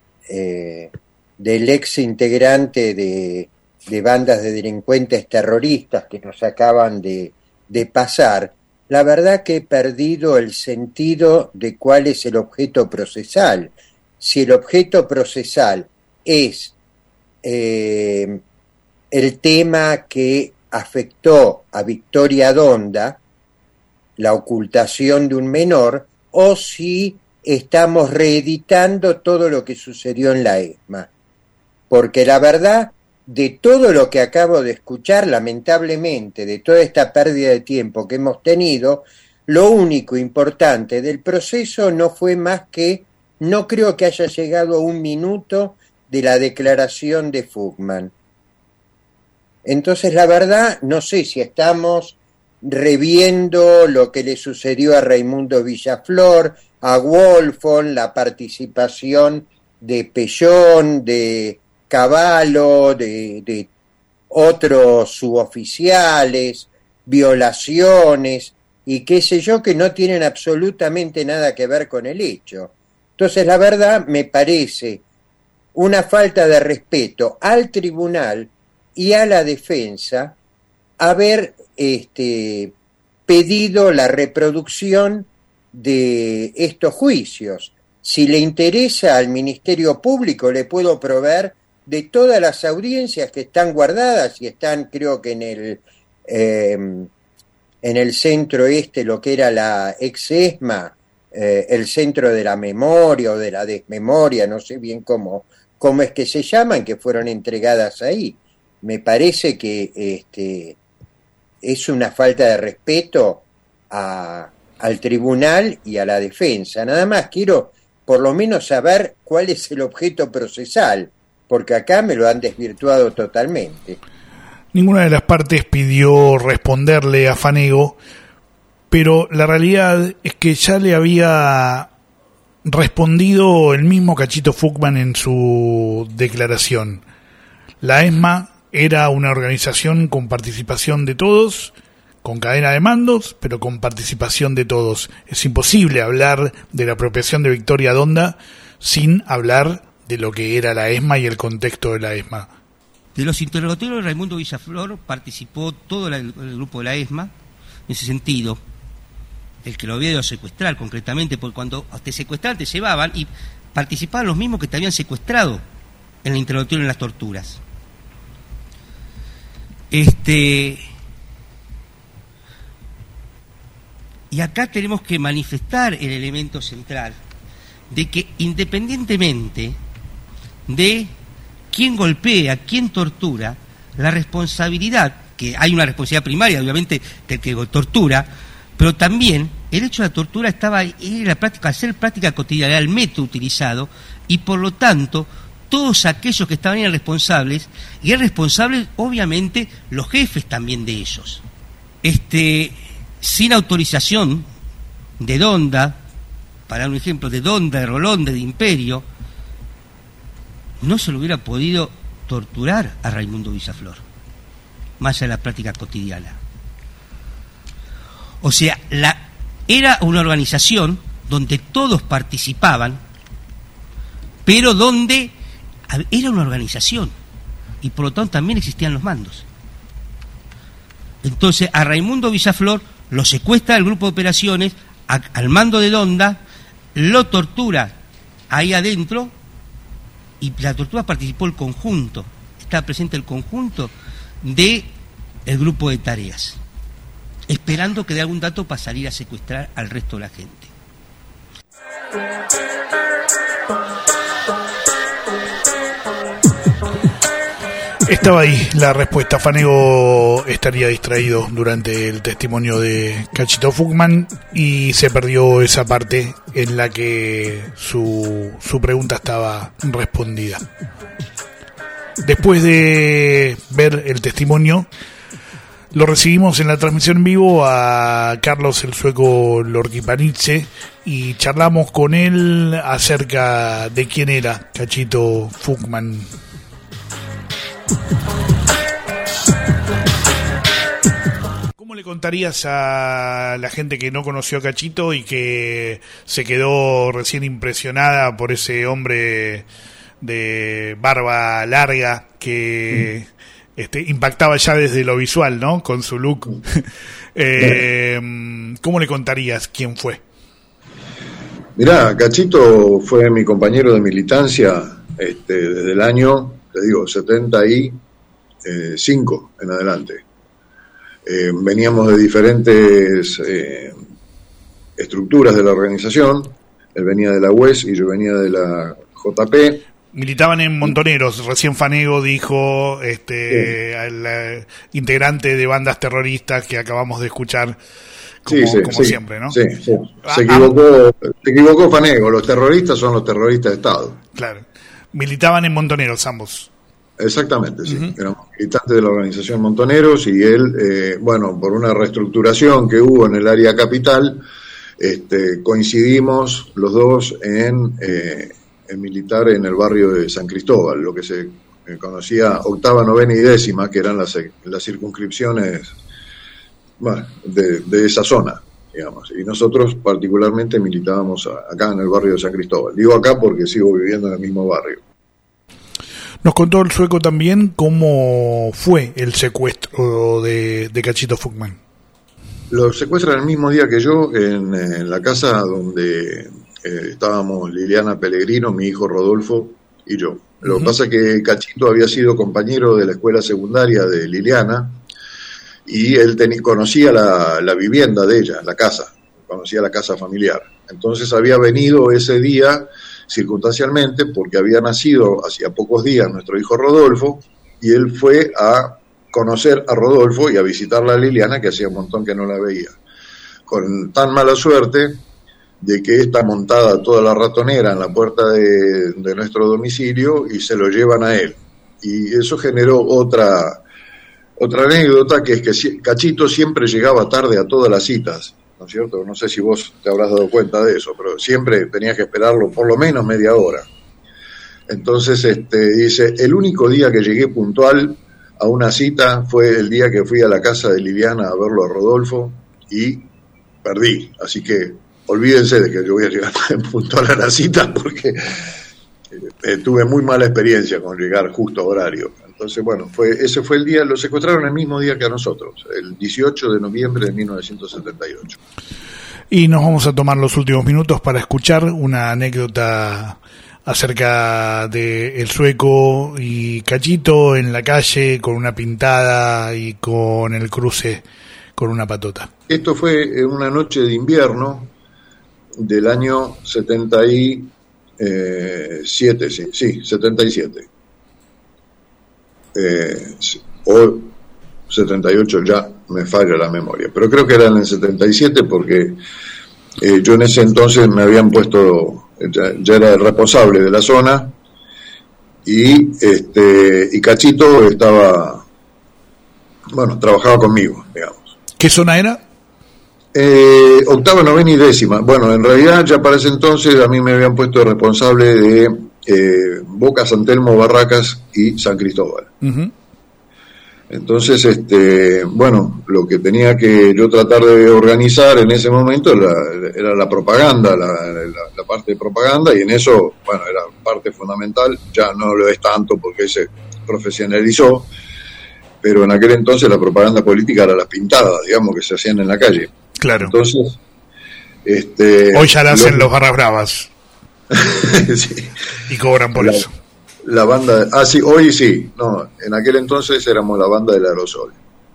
ex integrante de bandas de delincuentes terroristas que nos acaban de pasar, la verdad que he perdido el sentido de cuál es el objeto procesal. Si el objeto procesal es el tema que afectó a Victoria Donda, la ocultación de un menor, o si estamos reeditando todo lo que sucedió en la ESMA. Porque la verdad, de todo lo que acabo de escuchar, lamentablemente, de toda esta pérdida de tiempo que hemos tenido, lo único importante del proceso no fue más que no creo que haya llegado a 1 minuto de la declaración de Fugman. Entonces, la verdad, no sé si estamos reviendo lo que le sucedió a Raimundo Villaflor, a Wolfon, la participación de Pellón, de Cavallo, de otros suboficiales, violaciones y qué sé yo, que no tienen absolutamente nada que ver con el hecho. Entonces, la verdad, me parece una falta de respeto al tribunal y a la defensa haber pedido la reproducción de estos juicios. Si le interesa al Ministerio Público, le puedo proveer de todas las audiencias que están guardadas y están, creo que en el centro lo que era la ex-ESMA, el Centro de la Memoria o de la Desmemoria, no sé bien cómo es que se llaman, que fueron entregadas ahí. Me parece que es una falta de respeto al tribunal y a la defensa. Nada más quiero por lo menos saber cuál es el objeto procesal, porque acá me lo han desvirtuado totalmente. Ninguna de las partes pidió responderle a Fanego, pero la realidad es que ya le había respondido el mismo Cachito Fugman en su declaración. La ESMA era una organización con participación de todos, con cadena de mandos, pero con participación de todos. Es imposible hablar de la apropiación de Victoria Donda sin hablar de lo que era la ESMA y el contexto de la ESMA. De los interrogatorios de Raimundo Villaflor participó todo el grupo de la ESMA, en ese sentido, el que lo había ido a secuestrar concretamente, porque cuando te secuestraban te llevaban y participaban los mismos que te habían secuestrado en el interrogatorio en las torturas. Y acá tenemos que manifestar el elemento central de que independientemente de quién golpea, quién tortura, la responsabilidad, que hay una responsabilidad primaria obviamente del que tortura, pero también el hecho de la tortura era práctica, hacer práctica cotidiana, era el método utilizado, y por lo tanto todos aquellos que estaban eran responsables, y eran responsables obviamente los jefes también de ellos. Sin autorización de Donda, para dar un ejemplo, de Donda, de Rolón, de Imperio, no se le hubiera podido torturar a Raimundo Villaflor, más allá de la práctica cotidiana. O sea, era una organización donde todos participaban, pero donde era una organización y por lo tanto también existían los mandos. Entonces a Raimundo Villaflor lo secuestra el grupo de operaciones al mando de Donda, lo tortura ahí adentro, y la tortura participó el conjunto, estaba presente el conjunto de el grupo de tareas, esperando que dé algún dato para salir a secuestrar al resto de la gente. Estaba ahí la respuesta. Fanego estaría distraído durante el testimonio de Cachito Fugman y se perdió esa parte en la que su pregunta estaba respondida. Después de ver el testimonio, lo recibimos en la transmisión en vivo a Carlos el Sueco Lorquipanitze y charlamos con él acerca de quién era Cachito Fugman. ¿Cómo le contarías a la gente que no conoció a Cachito y que se quedó recién impresionada por ese hombre de barba larga que impactaba ya desde lo visual, ¿no? Con su look. ¿Cómo le contarías quién fue? Mirá, Cachito fue mi compañero de militancia desde el año, te digo, 75 en adelante. Veníamos de diferentes estructuras de la organización. Él venía de la UES y yo venía de la JP. Militaban en Montoneros, recién Fanego dijo, al integrante de bandas terroristas que acabamos de escuchar, como siempre, ¿no? Sí. Se equivocó Fanego, los terroristas son los terroristas de Estado. Claro, militaban en Montoneros ambos. Exactamente, sí. Uh-huh. Éramos militantes de la organización Montoneros y él, por una reestructuración que hubo en el área capital, coincidimos los dos en militar en el barrio de San Cristóbal, lo que se conocía octava, novena y décima, que eran las circunscripciones de esa zona, digamos. Y nosotros particularmente militábamos acá en el barrio de San Cristóbal. Digo acá porque sigo viviendo en el mismo barrio. Nos contó el sueco también cómo fue el secuestro de Cachito Fuchman. Lo secuestran el mismo día que yo en la casa donde estábamos Liliana Pellegrino, mi hijo Rodolfo y yo. Lo que pasa es que Cachito había sido compañero de la escuela secundaria de Liliana y él conocía la vivienda de ella, la casa, conocía la casa familiar. Entonces había venido ese día circunstancialmente porque había nacido hacía pocos días nuestro hijo Rodolfo y él fue a conocer a Rodolfo y a visitarla a Liliana, que hacía un montón que no la veía. Con tan mala suerte de que está montada toda la ratonera en la puerta de nuestro domicilio y se lo llevan a él. Y eso generó otra anécdota, que es que Cachito siempre llegaba tarde a todas las citas, ¿no es cierto? No sé si vos te habrás dado cuenta de eso, pero siempre tenías que esperarlo por lo menos media hora. Entonces dice, el único día que llegué puntual a una cita fue el día que fui a la casa de Liliana a verlo a Rodolfo y perdí, así que olvídense de que yo voy a llegar puntual a la cita porque tuve muy mala experiencia con llegar justo a horario. Entonces, ese fue el día, lo secuestraron el mismo día que a nosotros, el 18 de noviembre de 1978. Y nos vamos a tomar los últimos minutos para escuchar una anécdota acerca de el sueco y Cachito en la calle con una pintada y con el cruce con una patota. Esto fue en una noche de invierno del año 77, 77. O 78, ya me falla la memoria, pero creo que era en el 77 porque yo en ese entonces me habían puesto, ya era el responsable de la zona y Cachito trabajaba conmigo, digamos. ¿Qué zona era? Octava, novena y décima. Bueno, en realidad ya para ese entonces a mí me habían puesto responsable de Boca, San Telmo, Barracas y San Cristóbal. Uh-huh. Entonces, lo que tenía que yo tratar de organizar en ese momento era la propaganda, la parte de propaganda, y en eso, era parte fundamental. Ya no lo es tanto porque se profesionalizó, pero en aquel entonces la propaganda política era las pintadas, digamos, que se hacían en la calle. Claro. Entonces, hoy ya la hacen los barras bravas. Sí. Y cobran por eso. La banda, sí, hoy sí. No, en aquel entonces éramos la banda del aerosol.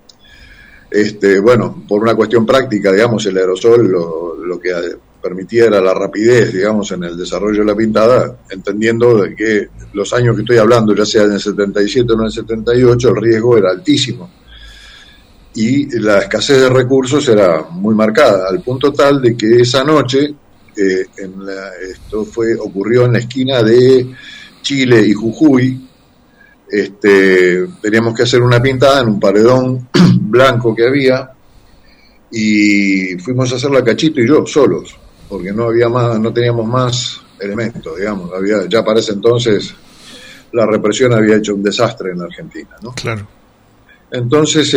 Por una cuestión práctica, digamos, el aerosol lo que permitía era la rapidez, digamos, en el desarrollo de la pintada, entendiendo de que los años que estoy hablando, ya sea en el 77 o en el 78, el riesgo era altísimo. Y la escasez de recursos era muy marcada, al punto tal de que esa noche, ocurrió en la esquina de Chile y Jujuy, teníamos que hacer una pintada en un paredón blanco que había, y fuimos a hacerla Cachito y yo, solos, porque no teníamos más elementos, digamos, ya para ese entonces la represión había hecho un desastre en la Argentina, ¿no? Claro. Entonces,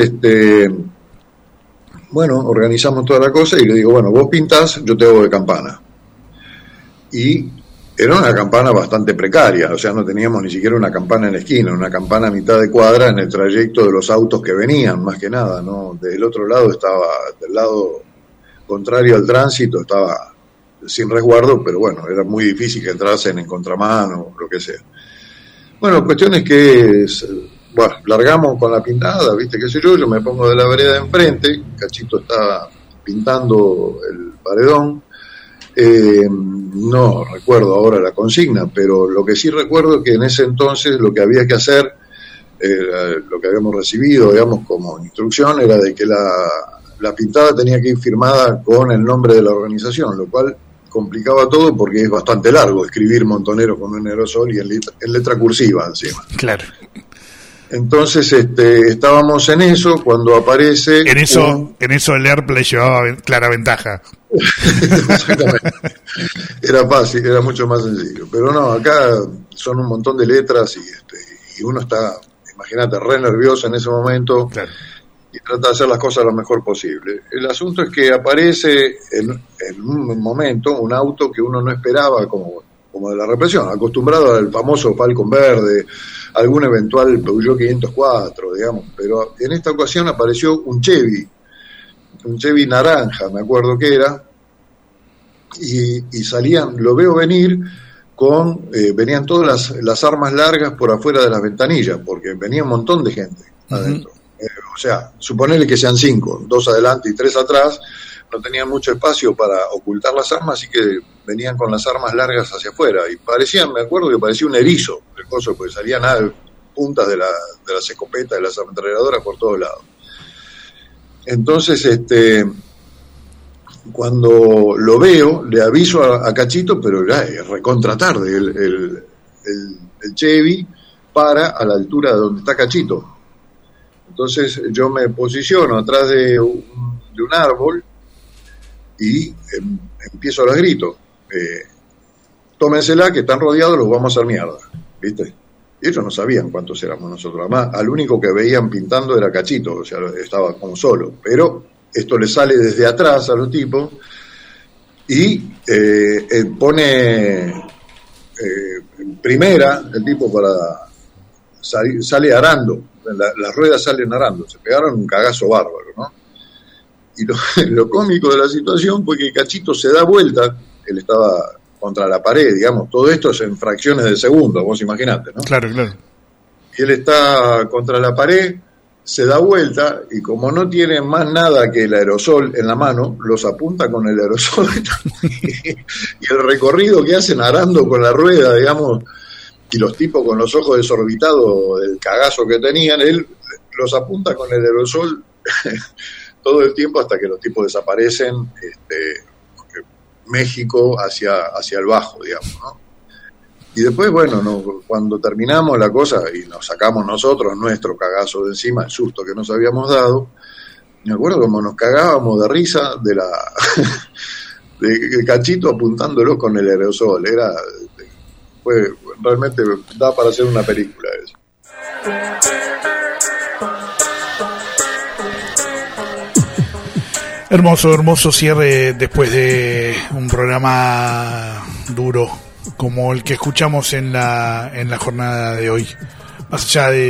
organizamos toda la cosa y le digo, vos pintás, yo te hago de campana. Y era una campana bastante precaria, o sea, no teníamos ni siquiera una campana en la esquina, una campana a mitad de cuadra en el trayecto de los autos que venían, más que nada, ¿no? Del otro lado del lado contrario al tránsito, estaba sin resguardo, pero era muy difícil que entrasen en contramano, lo que sea. Cuestión es que largamos con la pintada, ¿viste? Qué sé yo me pongo de la vereda de enfrente, Cachito está pintando el paredón, No recuerdo ahora la consigna, pero lo que sí recuerdo es que en ese entonces lo que había que hacer, lo que habíamos recibido, digamos, como instrucción, era de que la pintada tenía que ir firmada con el nombre de la organización, lo cual complicaba todo porque es bastante largo escribir Montoneros con un aerosol y en letra cursiva encima. Claro. Entonces estábamos en eso cuando aparece... En eso el AirPlay llevaba clara ventaja. Exactamente. Era fácil, era mucho más sencillo. Pero no, acá son un montón de letras y uno está, imagínate, re nervioso en ese momento. Claro. Y trata de hacer las cosas lo mejor posible. El asunto es que aparece en un momento un auto que uno no esperaba como de la represión, acostumbrado al famoso Falcon verde, algún eventual Peugeot 504, digamos, pero en esta ocasión apareció un Chevy naranja, me acuerdo que era, y salían, lo veo venir venían todas las armas largas por afuera de las ventanillas, porque venía un montón de gente adentro. O sea, suponele que sean 5, 2 adelante y 3 atrás, no tenían mucho espacio para ocultar las armas, así que venían con las armas largas hacia afuera, y me acuerdo que parecía un erizo, el coso, porque salían puntas de las escopetas, de las ametralladoras por todos lados. Entonces, cuando lo veo, le aviso a Cachito, pero ya es recontra tarde, el Chevy para a la altura de donde está Cachito. Entonces yo me posiciono atrás de un árbol y empiezo a los gritos. Tómensela, que están rodeados, los vamos a hacer mierda, ¿viste? Y ellos no sabían cuántos éramos nosotros. Además, al único que veían pintando era Cachito, o sea, estaba como solo. Pero esto le sale desde atrás a los tipos y pone primera el tipo para sale arando. Las ruedas salen arando, se pegaron un cagazo bárbaro, ¿no? Y lo cómico de la situación fue que Cachito se da vuelta, él estaba contra la pared, digamos, todo esto es en fracciones de segundo, vos imaginate, ¿no? Claro. Y él está contra la pared, se da vuelta, y como no tiene más nada que el aerosol en la mano, los apunta con el aerosol, y el recorrido que hacen arando con la rueda, digamos, y los tipos con los ojos desorbitados del cagazo que tenían, él los apunta con el aerosol todo el tiempo hasta que los tipos desaparecen, México hacia el bajo, digamos, ¿no? Y después, bueno, cuando terminamos la cosa y nos sacamos nosotros nuestro cagazo de encima, el susto que nos habíamos dado, me acuerdo como nos cagábamos de risa de Cachito apuntándolo con el aerosol. Realmente da para hacer una película eso. Hermoso cierre después de un programa duro como el que escuchamos en la jornada de hoy. Más allá de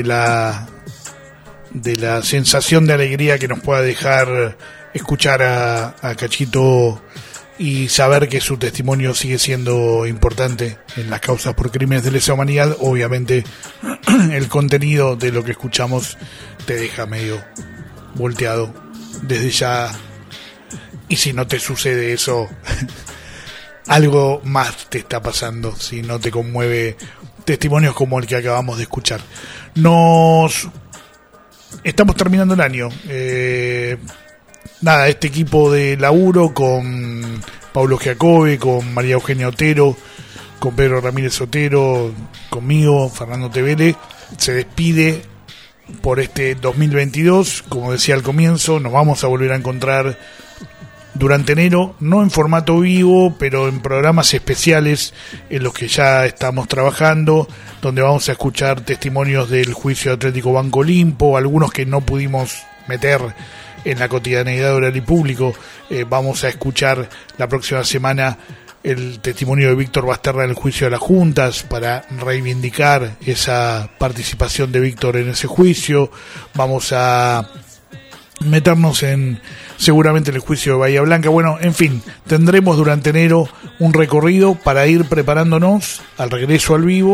la sensación de alegría que nos pueda dejar escuchar a Cachito y saber que su testimonio sigue siendo importante en las causas por crímenes de lesa humanidad, obviamente el contenido de lo que escuchamos te deja medio volteado desde ya, y si no te sucede eso algo más te está pasando, si no te conmueve testimonios como el que acabamos de escuchar. Estamos terminando el año. Este equipo de laburo con Pablo Giacobbe, con María Eugenia Otero, con Pedro Ramírez Otero, conmigo, Fernando Tevele, se despide por este 2022. Como decía al comienzo, nos vamos a volver a encontrar durante enero, no en formato vivo, pero en programas especiales en los que ya estamos trabajando, donde vamos a escuchar testimonios del juicio de Atlético Banco Olimpo, algunos que no pudimos meter en la cotidianeidad de Oral y Público. Vamos a escuchar la próxima semana el testimonio de Víctor Basterra en el juicio de las juntas para reivindicar esa participación de Víctor en ese juicio. Vamos a meternos seguramente en el juicio de Bahía Blanca. Bueno, en fin, tendremos durante enero un recorrido para ir preparándonos al regreso al vivo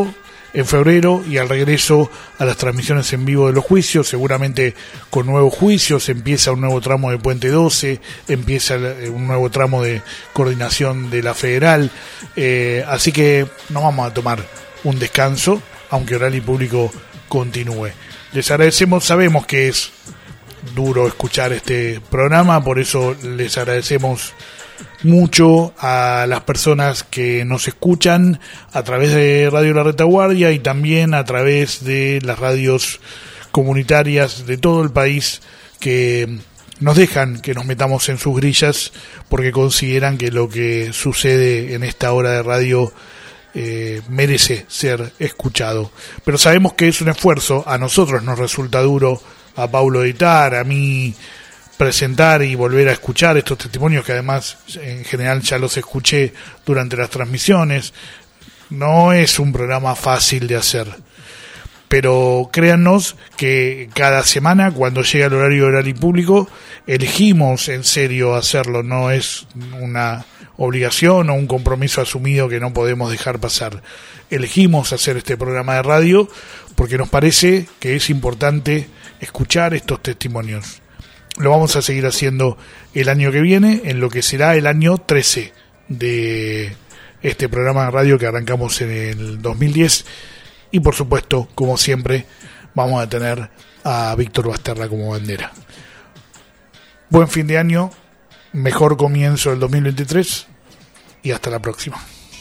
en febrero y al regreso a las transmisiones en vivo de los juicios, seguramente con nuevos juicios. Empieza un nuevo tramo de Puente 12, empieza un nuevo tramo de coordinación de la Federal, así que nos vamos a tomar un descanso, aunque Oral y Público continúe. Les agradecemos, sabemos que es duro escuchar este programa, por eso les agradecemos mucho a las personas que nos escuchan a través de Radio La Retaguardia y también a través de las radios comunitarias de todo el país, que nos dejan que nos metamos en sus grillas porque consideran que lo que sucede en esta hora de radio merece ser escuchado. Pero sabemos que es un esfuerzo, a nosotros nos resulta duro, a Paulo editar, a mí presentar y volver a escuchar estos testimonios que además en general ya los escuché durante las transmisiones. No es un programa fácil de hacer, pero créannos que cada semana, cuando llega el horario Oral y Público, elegimos en serio hacerlo, no es una obligación o un compromiso asumido que no podemos dejar pasar. Elegimos hacer este programa de radio porque nos parece que es importante escuchar estos testimonios. Lo vamos a seguir haciendo el año que viene, en lo que será el año 13 de este programa de radio que arrancamos en el 2010. Y por supuesto, como siempre, vamos a tener a Víctor Basterra como bandera. Buen fin de año, mejor comienzo del 2023 y hasta la próxima.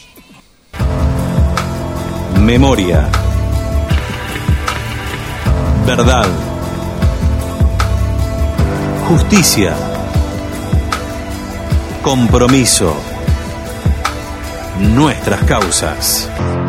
Memoria. Verdad. Justicia. Compromiso. Nuestras causas.